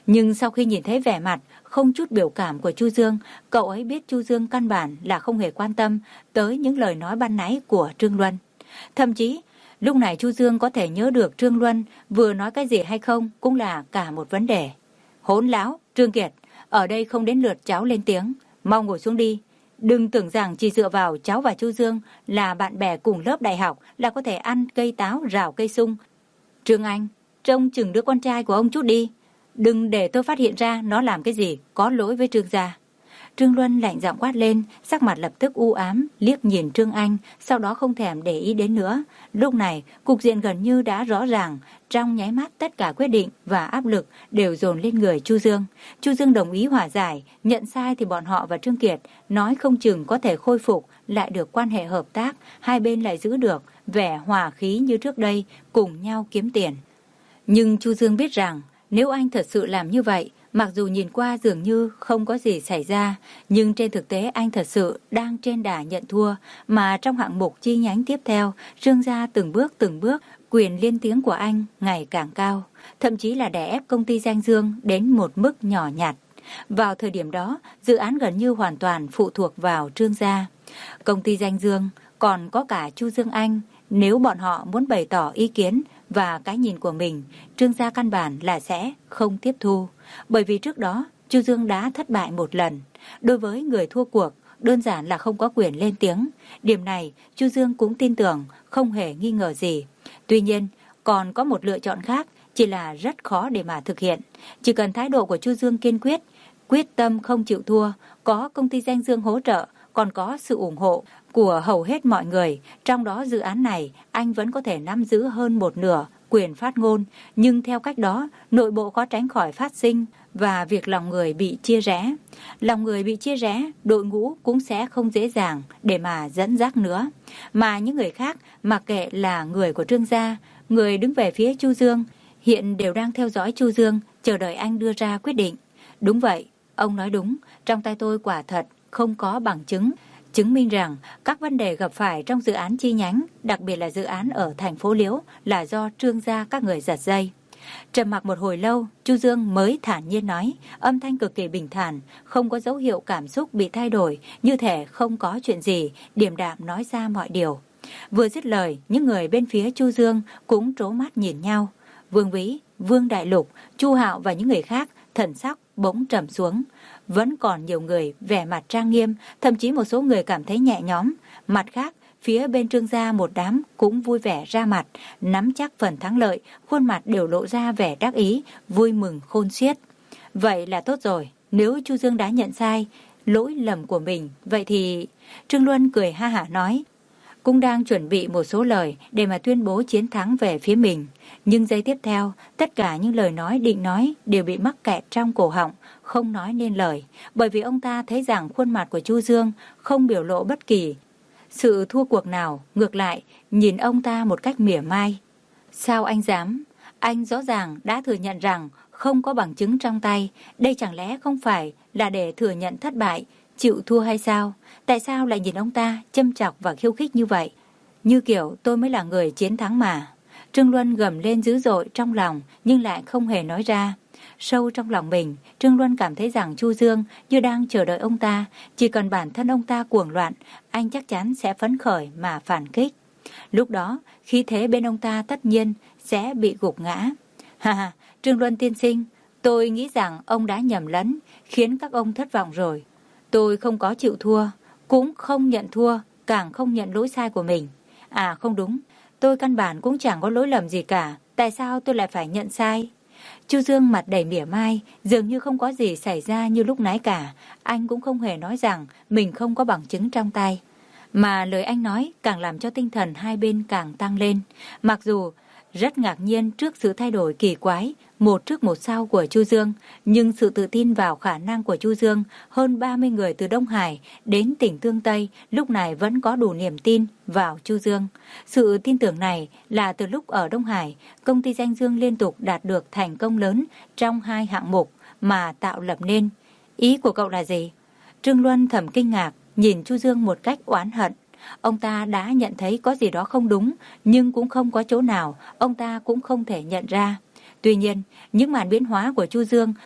Nhưng sau khi nhìn thấy vẻ mặt không chút biểu cảm của Chu Dương, cậu ấy biết Chu Dương căn bản là không hề quan tâm tới những lời nói ban nãy của Trương Luân. Thậm chí, lúc này Chu Dương có thể nhớ được Trương Luân vừa nói cái gì hay không cũng là cả một vấn đề. Hỗn láo, Trương Kiệt, ở đây không đến lượt cháu lên tiếng, mau ngồi xuống đi. Đừng tưởng rằng chỉ dựa vào cháu và Chu Dương là bạn bè cùng lớp đại học là có thể ăn cây táo rào cây sung. Trương Anh, trông chừng đứa con trai của ông chút đi. Đừng để tôi phát hiện ra nó làm cái gì có lỗi với Trương gia. Trương Luân lạnh giọng quát lên, sắc mặt lập tức u ám, liếc nhìn Trương Anh, sau đó không thèm để ý đến nữa. Lúc này, cục diện gần như đã rõ ràng, trong nháy mắt tất cả quyết định và áp lực đều dồn lên người Chu Dương. Chu Dương đồng ý hòa giải, nhận sai thì bọn họ và Trương Kiệt nói không chừng có thể khôi phục lại được quan hệ hợp tác, hai bên lại giữ được vẻ hòa khí như trước đây, cùng nhau kiếm tiền. Nhưng Chu Dương biết rằng, nếu anh thật sự làm như vậy, mặc dù nhìn qua dường như không có gì xảy ra, nhưng trên thực tế anh thật sự đang trên đà nhận thua, mà trong hạng mục chi nhánh tiếp theo, Trương gia từng bước từng bước, quyền liên tiếng của anh ngày càng cao, thậm chí là đè ép công ty Danh Dương đến một mức nhỏ nhặt. Vào thời điểm đó, dự án gần như hoàn toàn phụ thuộc vào Trương gia. Công ty Danh Dương còn có cả Chu Dương Anh, nếu bọn họ muốn bày tỏ ý kiến và cái nhìn của mình, Trương gia căn bản là sẽ không tiếp thu. Bởi vì trước đó, Chu Dương đã thất bại một lần. Đối với người thua cuộc, đơn giản là không có quyền lên tiếng. Điểm này, Chu Dương cũng tin tưởng, không hề nghi ngờ gì. Tuy nhiên, còn có một lựa chọn khác, chỉ là rất khó để mà thực hiện. Chỉ cần thái độ của Chu Dương kiên quyết, quyết tâm không chịu thua, có công ty Danh Dương hỗ trợ, còn có sự ủng hộ của hầu hết mọi người. Trong đó dự án này, anh vẫn có thể nắm giữ hơn một nửa quyền phát ngôn, nhưng theo cách đó, nội bộ khó tránh khỏi phát sinh và việc lòng người bị chia rẽ. Lòng người bị chia rẽ, đội ngũ cũng sẽ không dễ dàng để mà dẫn dắt nữa. Mà những người khác, mặc kệ là người của Trương gia, người đứng về phía Chu Dương, hiện đều đang theo dõi Chu Dương, chờ đợi anh đưa ra quyết định. Đúng vậy, ông nói đúng, trong tay tôi quả thật không có bằng chứng, chứng minh rằng các vấn đề gặp phải trong dự án chi nhánh, đặc biệt là dự án ở thành phố Liễu, là do Trương gia các người giật dây. Trầm mặc một hồi lâu, Chu Dương mới thản nhiên nói, âm thanh cực kỳ bình thản, không có dấu hiệu cảm xúc bị thay đổi, như thể không có chuyện gì, điềm đạm nói ra mọi điều. Vừa dứt lời, những người bên phía Chu Dương cũng trố mắt nhìn nhau. Vương Vĩ, Vương Đại Lục, Chu Hạo và những người khác thần sắc bỗng trầm xuống. Vẫn còn nhiều người vẻ mặt trang nghiêm, thậm chí một số người cảm thấy nhẹ nhõm. Mặt khác, phía bên Trương gia một đám cũng vui vẻ ra mặt, nắm chắc phần thắng lợi, khuôn mặt đều lộ ra vẻ đắc ý, vui mừng khôn xiết. Vậy là tốt rồi, nếu Chu Dương đã nhận sai lỗi lầm của mình, vậy thì... Trương Luân cười ha hả nói, cũng đang chuẩn bị một số lời để mà tuyên bố chiến thắng về phía mình. Nhưng giây tiếp theo, tất cả những lời nói định nói đều bị mắc kẹt trong cổ họng, không nói nên lời, bởi vì ông ta thấy rằng khuôn mặt của Chu Dương không biểu lộ bất kỳ sự thua cuộc nào, ngược lại, nhìn ông ta một cách mỉa mai. Sao anh dám? Anh rõ ràng đã thừa nhận rằng không có bằng chứng trong tay, đây chẳng lẽ không phải là để thừa nhận thất bại, chịu thua hay sao? Tại sao lại nhìn ông ta châm chọc và khiêu khích như vậy? Như kiểu tôi mới là người chiến thắng mà. Trương Luân gầm lên dữ dội trong lòng nhưng lại không hề nói ra. Sâu trong lòng mình, Trương Luân cảm thấy rằng Chu Dương như đang chờ đợi ông ta. Chỉ cần bản thân ông ta cuồng loạn, anh chắc chắn sẽ phấn khởi mà phản kích. Lúc đó, khí thế bên ông ta tất nhiên sẽ bị gục ngã. Ha ha, Trương Luân tiên sinh, tôi nghĩ rằng ông đã nhầm lẫn, khiến các ông thất vọng rồi. Tôi không có chịu thua, cũng không nhận thua, càng không nhận lỗi sai của mình. À không đúng, tôi căn bản cũng chẳng có lỗi lầm gì cả. Tại sao tôi lại phải nhận sai? Chu Dương mặt đầy mỉa mai, dường như không có gì xảy ra như lúc nãy cả. Anh cũng không hề nói rằng mình không có bằng chứng trong tay. Mà lời anh nói càng làm cho tinh thần hai bên càng tăng lên. Mặc dù rất ngạc nhiên trước sự thay đổi kỳ quái, một trước một sau của Chu Dương, nhưng sự tự tin vào khả năng của Chu Dương, hơn ba mươi người từ Đông Hải đến tỉnh Tương Tây lúc này vẫn có đủ niềm tin vào Chu Dương. Sự tin tưởng này là từ lúc ở Đông Hải, công ty Danh Dương liên tục đạt được thành công lớn trong hai hạng mục mà tạo lập nên. Ý của cậu là gì? Trương Luân thầm kinh ngạc, nhìn Chu Dương một cách oán hận. Ông ta đã nhận thấy có gì đó không đúng, nhưng cũng không có chỗ nào ông ta cũng không thể nhận ra. Tuy nhiên, những màn biến hóa của Chu Dương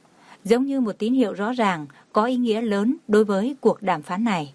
giống như một tín hiệu rõ ràng, có ý nghĩa lớn đối với cuộc đàm phán này.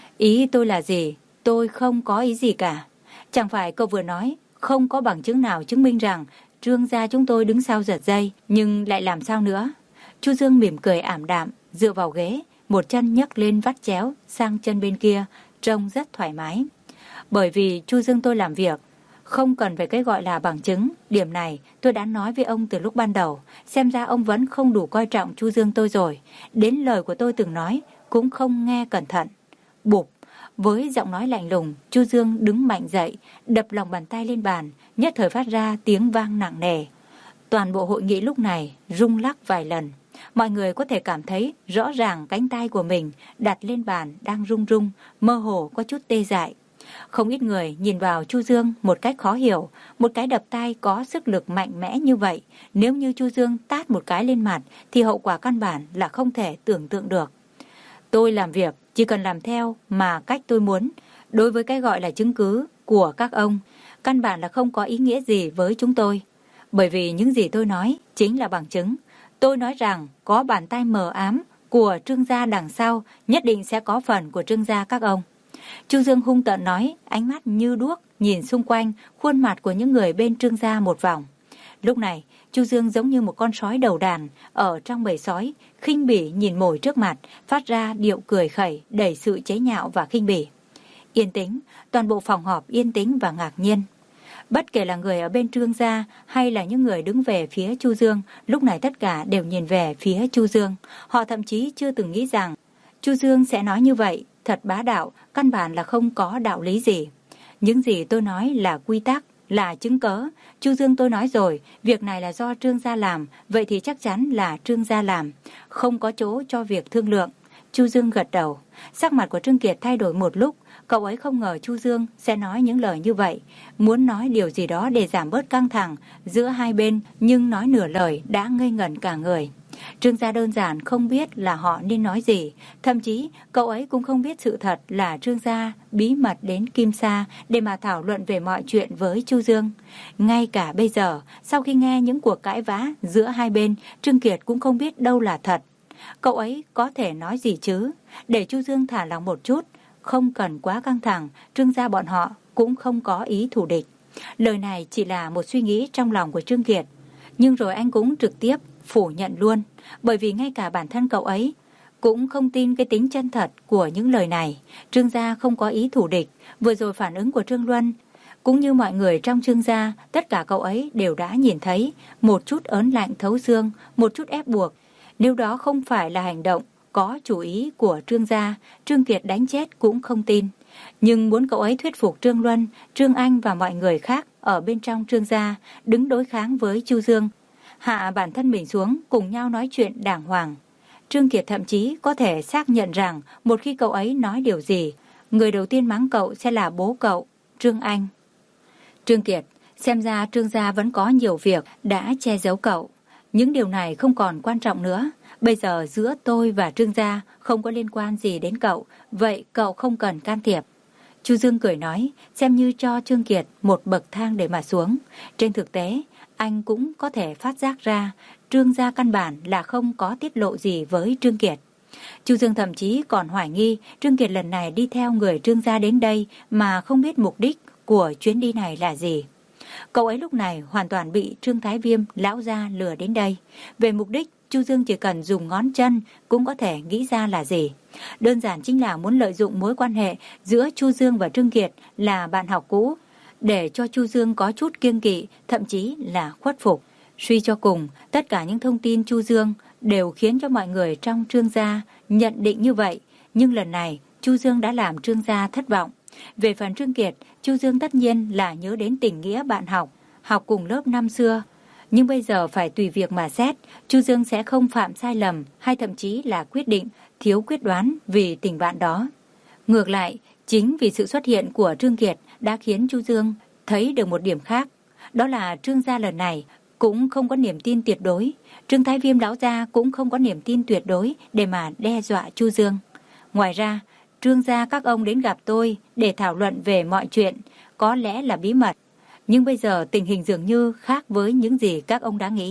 Ý tôi là gì? Tôi không có ý gì cả. Chẳng phải cậu vừa nói không có bằng chứng nào chứng minh rằng Trương gia chúng tôi đứng sau giật dây, nhưng lại làm sao nữa? Chu Dương mỉm cười ảm đạm, dựa vào ghế, một chân nhấc lên vắt chéo sang chân bên kia, trông rất thoải mái. Bởi vì Chu Dương tôi làm việc, không cần phải cái gọi là bằng chứng. Điểm này tôi đã nói với ông từ lúc ban đầu. Xem ra ông vẫn không đủ coi trọng Chu Dương tôi rồi. Đến lời của tôi từng nói cũng không nghe cẩn thận. Bụp, với giọng nói lạnh lùng, Chu Dương đứng mạnh dậy, đập lòng bàn tay lên bàn, nhất thời phát ra tiếng vang nặng nề. Toàn bộ hội nghị lúc này rung lắc vài lần. Mọi người có thể cảm thấy rõ ràng cánh tay của mình đặt lên bàn đang rung rung, mơ hồ có chút tê dại. Không ít người nhìn vào Chu Dương một cách khó hiểu, một cái đập tay có sức lực mạnh mẽ như vậy, nếu như Chu Dương tát một cái lên mặt thì hậu quả căn bản là không thể tưởng tượng được. Tôi làm việc chỉ cần làm theo mà cách tôi muốn, đối với cái gọi là chứng cứ của các ông, căn bản là không có ý nghĩa gì với chúng tôi. Bởi vì những gì tôi nói chính là bằng chứng. Tôi nói rằng có bàn tay mờ ám của Trương gia đằng sau, nhất định sẽ có phần của Trương gia các ông. Chu Dương hung tợn nói, ánh mắt như đuốc nhìn xung quanh khuôn mặt của những người bên Trương gia một vòng. Lúc này, Chu Dương giống như một con sói đầu đàn ở trong bầy sói, khinh bỉ nhìn mồi trước mặt, phát ra điệu cười khẩy đầy sự chế nhạo và khinh bỉ. Yên tĩnh, toàn bộ phòng họp yên tĩnh và ngạc nhiên. Bất kể là người ở bên Trương gia hay là những người đứng về phía Chu Dương, lúc này tất cả đều nhìn về phía Chu Dương. Họ thậm chí chưa từng nghĩ rằng Chu Dương sẽ nói như vậy, thật bá đạo, căn bản là không có đạo lý gì. Những gì tôi nói là quy tắc, là chứng cớ. Chu Dương tôi nói rồi, việc này là do Trương gia làm, vậy thì chắc chắn là Trương gia làm, không có chỗ cho việc thương lượng. Chu Dương gật đầu. Sắc mặt của Trương Kiệt thay đổi một lúc, cậu ấy không ngờ Chu Dương sẽ nói những lời như vậy, muốn nói điều gì đó để giảm bớt căng thẳng giữa hai bên, nhưng nói nửa lời đã ngây ngẩn cả người. Trương gia đơn giản không biết là họ nên nói gì, thậm chí cậu ấy cũng không biết sự thật là Trương gia bí mật đến Kim Sa để mà thảo luận về mọi chuyện với Chu Dương. Ngay cả bây giờ, sau khi nghe những cuộc cãi vã giữa hai bên, Trương Kiệt cũng không biết đâu là thật. Cậu ấy có thể nói gì chứ? Để Chu Dương thả lòng một chút, không cần quá căng thẳng, Trương gia bọn họ cũng không có ý thù địch. Lời này chỉ là một suy nghĩ trong lòng của Trương Kiệt, nhưng rồi anh cũng trực tiếp phủ nhận luôn, bởi vì ngay cả bản thân cậu ấy cũng không tin cái tính chân thật của những lời này. Trương gia không có ý thù địch. Vừa rồi phản ứng của Trương Luân cũng như mọi người trong Trương gia, tất cả cậu ấy đều đã nhìn thấy một chút ớn lạnh thấu xương, một chút ép buộc. Nếu đó không phải là hành động có chủ ý của Trương gia, Trương Kiệt đánh chết cũng không tin. Nhưng muốn cậu ấy thuyết phục Trương Luân, Trương Anh và mọi người khác ở bên trong Trương gia đứng đối kháng với Chu Dương, hạ bản thân mình xuống cùng nhau nói chuyện đàng hoàng. Trương Kiệt thậm chí có thể xác nhận rằng một khi cậu ấy nói điều gì, người đầu tiên mắng cậu sẽ là bố cậu, Trương Anh. Trương Kiệt, xem ra Trương gia vẫn có nhiều việc đã che giấu cậu. Những điều này không còn quan trọng nữa. Bây giờ giữa tôi và Trương gia không có liên quan gì đến cậu, vậy cậu không cần can thiệp. Chu Dương cười nói, xem như cho Trương Kiệt một bậc thang để mà xuống. Trên thực tế, anh cũng có thể phát giác ra Trương gia căn bản là không có tiết lộ gì với Trương Kiệt. Chu Dương thậm chí còn hoài nghi Trương Kiệt lần này đi theo người Trương gia đến đây mà không biết mục đích của chuyến đi này là gì. Cậu ấy lúc này hoàn toàn bị Trương Thái Viêm lão gia lừa đến đây. Về mục đích, Chu Dương chỉ cần dùng ngón chân cũng có thể nghĩ ra là gì. Đơn giản chính là muốn lợi dụng mối quan hệ giữa Chu Dương và Trương Kiệt là bạn học cũ, để cho Chu Dương có chút kiêng kỵ, thậm chí là khuất phục. Suy cho cùng, tất cả những thông tin Chu Dương đều khiến cho mọi người trong Trương gia nhận định như vậy. Nhưng lần này, Chu Dương đã làm Trương gia thất vọng. Về phần Trương Kiệt, Chu Dương tất nhiên là nhớ đến tình nghĩa bạn học, học cùng lớp năm xưa. Nhưng bây giờ phải tùy việc mà xét, Chu Dương sẽ không phạm sai lầm hay thậm chí là quyết định thiếu quyết đoán vì tình bạn đó. Ngược lại, chính vì sự xuất hiện của Trương Kiệt đã khiến Chu Dương thấy được một điểm khác. Đó là Trương gia lần này cũng không có niềm tin tuyệt đối. Trương Thái Viêm lão gia cũng không có niềm tin tuyệt đối để mà đe dọa Chu Dương. Ngoài ra, Trương gia các ông đến gặp tôi để thảo luận về mọi chuyện, có lẽ là bí mật. Nhưng bây giờ tình hình dường như khác với những gì các ông đã nghĩ.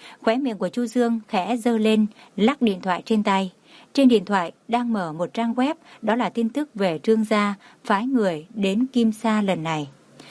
Khóe miệng của Chu Dương khẽ giơ lên, lắc điện thoại trên tay. Trên điện thoại đang mở một trang web, đó là tin tức về Trương gia phái người đến Kim Sa lần này.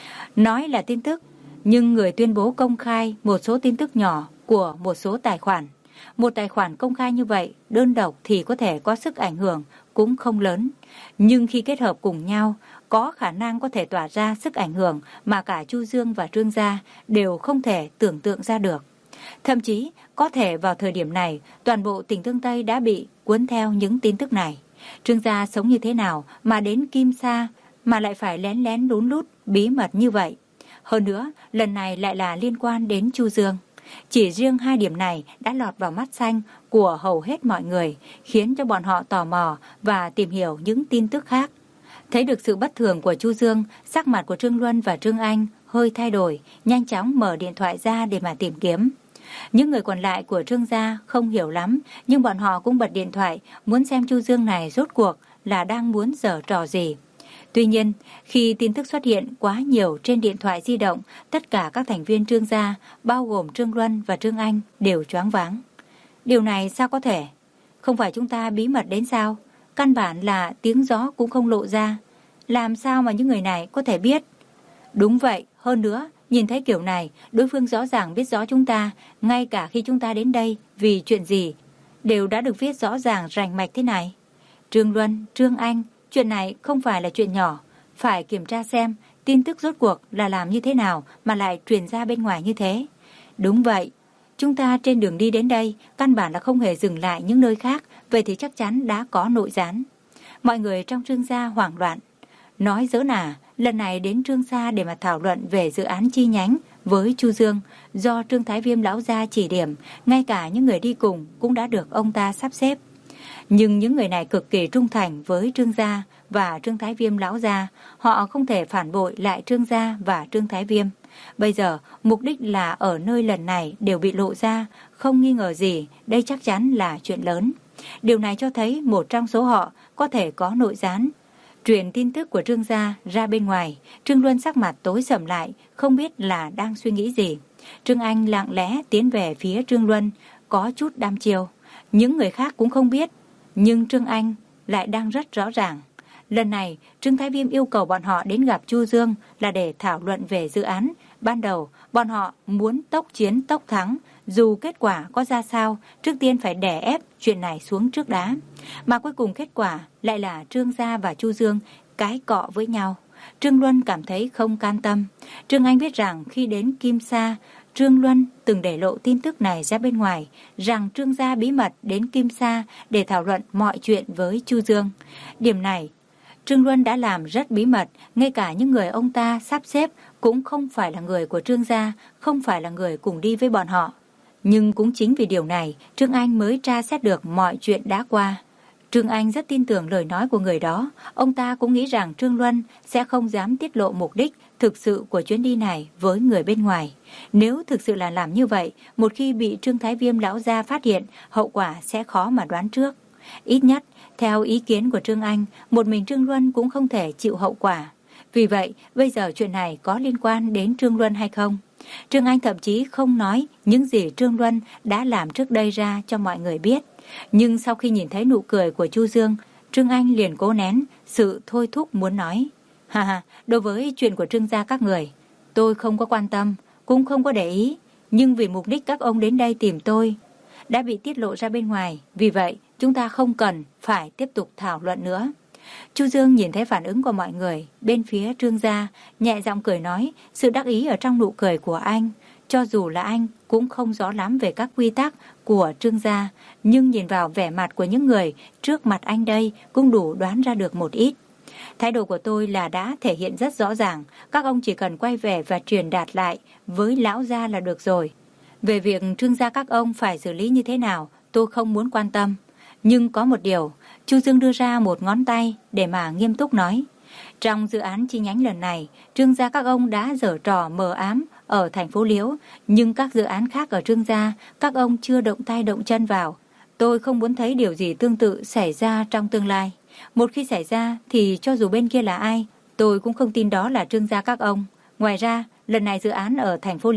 Nói là tin tức, nhưng người tuyên bố công khai một số tin tức nhỏ của một số tài khoản. Một tài khoản công khai như vậy, đơn độc thì có thể có sức ảnh hưởng cũng không lớn. Nhưng khi kết hợp cùng nhau, có khả năng có thể tỏa ra sức ảnh hưởng mà cả Chu Dương và Trương gia đều không thể tưởng tượng ra được. Thậm chí, có thể vào thời điểm này, toàn bộ tỉnh Tương Tây đã bị cuốn theo những tin tức này. Trương gia sống như thế nào mà đến Kim Sa mà lại phải lén lén lún lút bí mật như vậy. Hơn nữa, lần này lại là liên quan đến Chu Dương. Chỉ riêng hai điểm này đã lọt vào mắt xanh của hầu hết mọi người, khiến cho bọn họ tò mò và tìm hiểu những tin tức khác. Thấy được sự bất thường của Chu Dương, sắc mặt của Trương Luân và Trương Anh hơi thay đổi, nhanh chóng mở điện thoại ra để mà tìm kiếm. Những người còn lại của Trương gia không hiểu lắm, nhưng bọn họ cũng bật điện thoại muốn xem Chu Dương này rốt cuộc là đang muốn giở trò gì. Tuy nhiên, khi tin tức xuất hiện quá nhiều trên điện thoại di động, tất cả các thành viên Trương gia, bao gồm Trương Luân và Trương Anh, đều choáng váng. Điều này sao có thể? Không phải chúng ta bí mật đến sao? Căn bản là tiếng gió cũng không lộ ra. Làm sao mà những người này có thể biết? Đúng vậy, hơn nữa, nhìn thấy kiểu này, đối phương rõ ràng biết rõ chúng ta, ngay cả khi chúng ta đến đây vì chuyện gì, đều đã được viết rõ ràng rành mạch thế này. Trương Luân, Trương Anh, chuyện này không phải là chuyện nhỏ, phải kiểm tra xem tin tức rốt cuộc là làm như thế nào mà lại truyền ra bên ngoài như thế. Đúng vậy, chúng ta trên đường đi đến đây, căn bản là không hề dừng lại những nơi khác, vậy thì chắc chắn đã có nội gián. Mọi người trong Trương gia hoảng loạn. Nói giỡn à, lần này đến Trương gia để mà thảo luận về dự án chi nhánh với Chu Dương, do Trương Thái Viêm lão gia chỉ điểm, ngay cả những người đi cùng cũng đã được ông ta sắp xếp. Nhưng những người này cực kỳ trung thành với Trương gia và Trương Thái Viêm lão gia, họ không thể phản bội lại Trương gia và Trương Thái Viêm. Bây giờ, mục đích là ở nơi lần này đều bị lộ ra, không nghi ngờ gì, đây chắc chắn là chuyện lớn. Điều này cho thấy một trong số họ có thể có nội gián. Truyền tin tức của Trương gia ra bên ngoài, Trương Luân sắc mặt tối sầm lại, không biết là đang suy nghĩ gì. Trương Anh lặng lẽ tiến về phía Trương Luân, có chút đăm chiêu. Những người khác cũng không biết, nhưng Trương Anh lại đang rất rõ ràng. Lần này, Trương Thái Viêm yêu cầu bọn họ đến gặp Chu Dương là để thảo luận về dự án. Ban đầu, bọn họ muốn tốc chiến tốc thắng, dù kết quả có ra sao, trước tiên phải đè ép chuyện này xuống trước đá. Mà cuối cùng kết quả lại là Trương gia và Chu Dương cái cọ với nhau. Trương Luân cảm thấy không can tâm. Trương Anh biết rằng khi đến Kim Sa, Trương Luân từng để lộ tin tức này ra bên ngoài, rằng Trương gia bí mật đến Kim Sa để thảo luận mọi chuyện với Chu Dương. Điểm này, Trương Luân đã làm rất bí mật, ngay cả những người ông ta sắp xếp cũng không phải là người của Trương gia, không phải là người cùng đi với bọn họ. Nhưng cũng chính vì điều này, Trương Anh mới tra xét được mọi chuyện đã qua. Trương Anh rất tin tưởng lời nói của người đó, ông ta cũng nghĩ rằng Trương Luân sẽ không dám tiết lộ mục đích thực sự của chuyến đi này với người bên ngoài. Nếu thực sự là làm như vậy, một khi bị Trương Thái Viêm lão gia phát hiện, hậu quả sẽ khó mà đoán trước. Ít nhất, theo ý kiến của Trương Anh, một mình Trương Luân cũng không thể chịu hậu quả. Vì vậy, bây giờ chuyện này có liên quan đến Trương Luân hay không? Trương Anh thậm chí không nói những gì Trương Luân đã làm trước đây ra cho mọi người biết. Nhưng sau khi nhìn thấy nụ cười của Chu Dương, Trương Anh liền cố nén sự thôi thúc muốn nói. Ha ha, đối với chuyện của Trương gia các người, tôi không có quan tâm, cũng không có để ý. Nhưng vì mục đích các ông đến đây tìm tôi đã bị tiết lộ ra bên ngoài, vì vậy chúng ta không cần phải tiếp tục thảo luận nữa. Chu Dương nhìn thấy phản ứng của mọi người bên phía Trương gia, nhẹ giọng cười nói, sự đắc ý ở trong nụ cười của anh. Cho dù là anh cũng không rõ lắm về các quy tắc của Trương gia, nhưng nhìn vào vẻ mặt của những người trước mặt anh đây cũng đủ đoán ra được một ít. Thái độ của tôi là đã thể hiện rất rõ ràng, các ông chỉ cần quay về và truyền đạt lại với lão gia là được rồi. Về việc Trương gia các ông phải xử lý như thế nào, tôi không muốn quan tâm. Nhưng có một điều, Chu Dương đưa ra một ngón tay để mà nghiêm túc nói. Trong dự án chi nhánh lần này, Trương gia các ông đã giở trò mờ ám ở thành phố Liễu, nhưng các dự án khác ở Trương gia, các ông chưa động tay động chân vào. Tôi không muốn thấy điều gì tương tự xảy ra trong tương lai. Một khi xảy ra thì cho dù bên kia là ai, tôi cũng không tin đó là Trương gia các ông. Ngoài ra, lần này dự án ở thành phố Liễu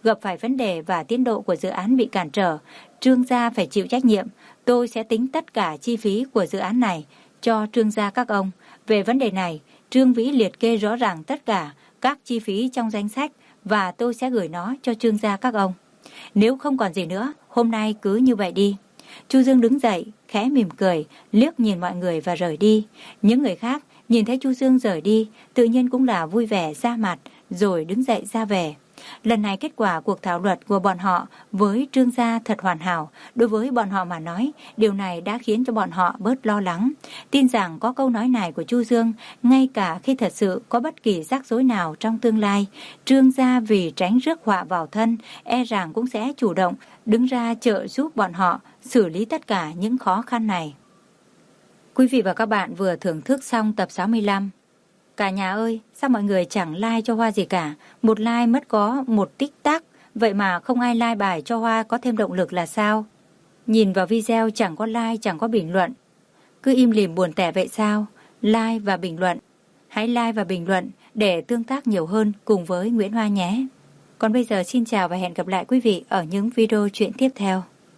gặp phải vấn đề và tiến độ của dự án bị cản trở, Trương gia phải chịu trách nhiệm. Tôi sẽ tính tất cả chi phí của dự án này cho Trương gia các ông. Về vấn đề này, Trương Vĩ liệt kê rõ ràng tất cả các chi phí trong danh sách và tôi sẽ gửi nó cho Trương gia các ông. Nếu không còn gì nữa, hôm nay cứ như vậy đi. Chu Dương đứng dậy, khẽ mỉm cười, liếc nhìn mọi người và rời đi. Những người khác nhìn thấy Chu Dương rời đi, tự nhiên cũng là vui vẻ ra mặt, rồi đứng dậy ra về. Lần này kết quả cuộc thảo luận của bọn họ với Trương gia thật hoàn hảo. Đối với bọn họ mà nói, điều này đã khiến cho bọn họ bớt lo lắng. Tin rằng có câu nói này của Chu Dương, ngay cả khi thật sự có bất kỳ rắc rối nào trong tương lai, Trương gia vì tránh rước họa vào thân, e rằng cũng sẽ chủ động đứng ra trợ giúp bọn họ xử lý tất cả những khó khăn này. Quý vị và các bạn vừa thưởng thức xong tập sáu mươi lăm. Cả nhà ơi, sao mọi người chẳng like cho Hoa gì cả? Một like mất có một tích tắc, vậy mà không ai like bài cho Hoa có thêm động lực là sao? Nhìn vào video chẳng có like, chẳng có bình luận. Cứ im lìm buồn tẻ vậy sao? Like và bình luận. Hãy like và bình luận để tương tác nhiều hơn cùng với Nguyễn Hoa nhé. Còn bây giờ xin chào và hẹn gặp lại quý vị ở những video chuyện tiếp theo.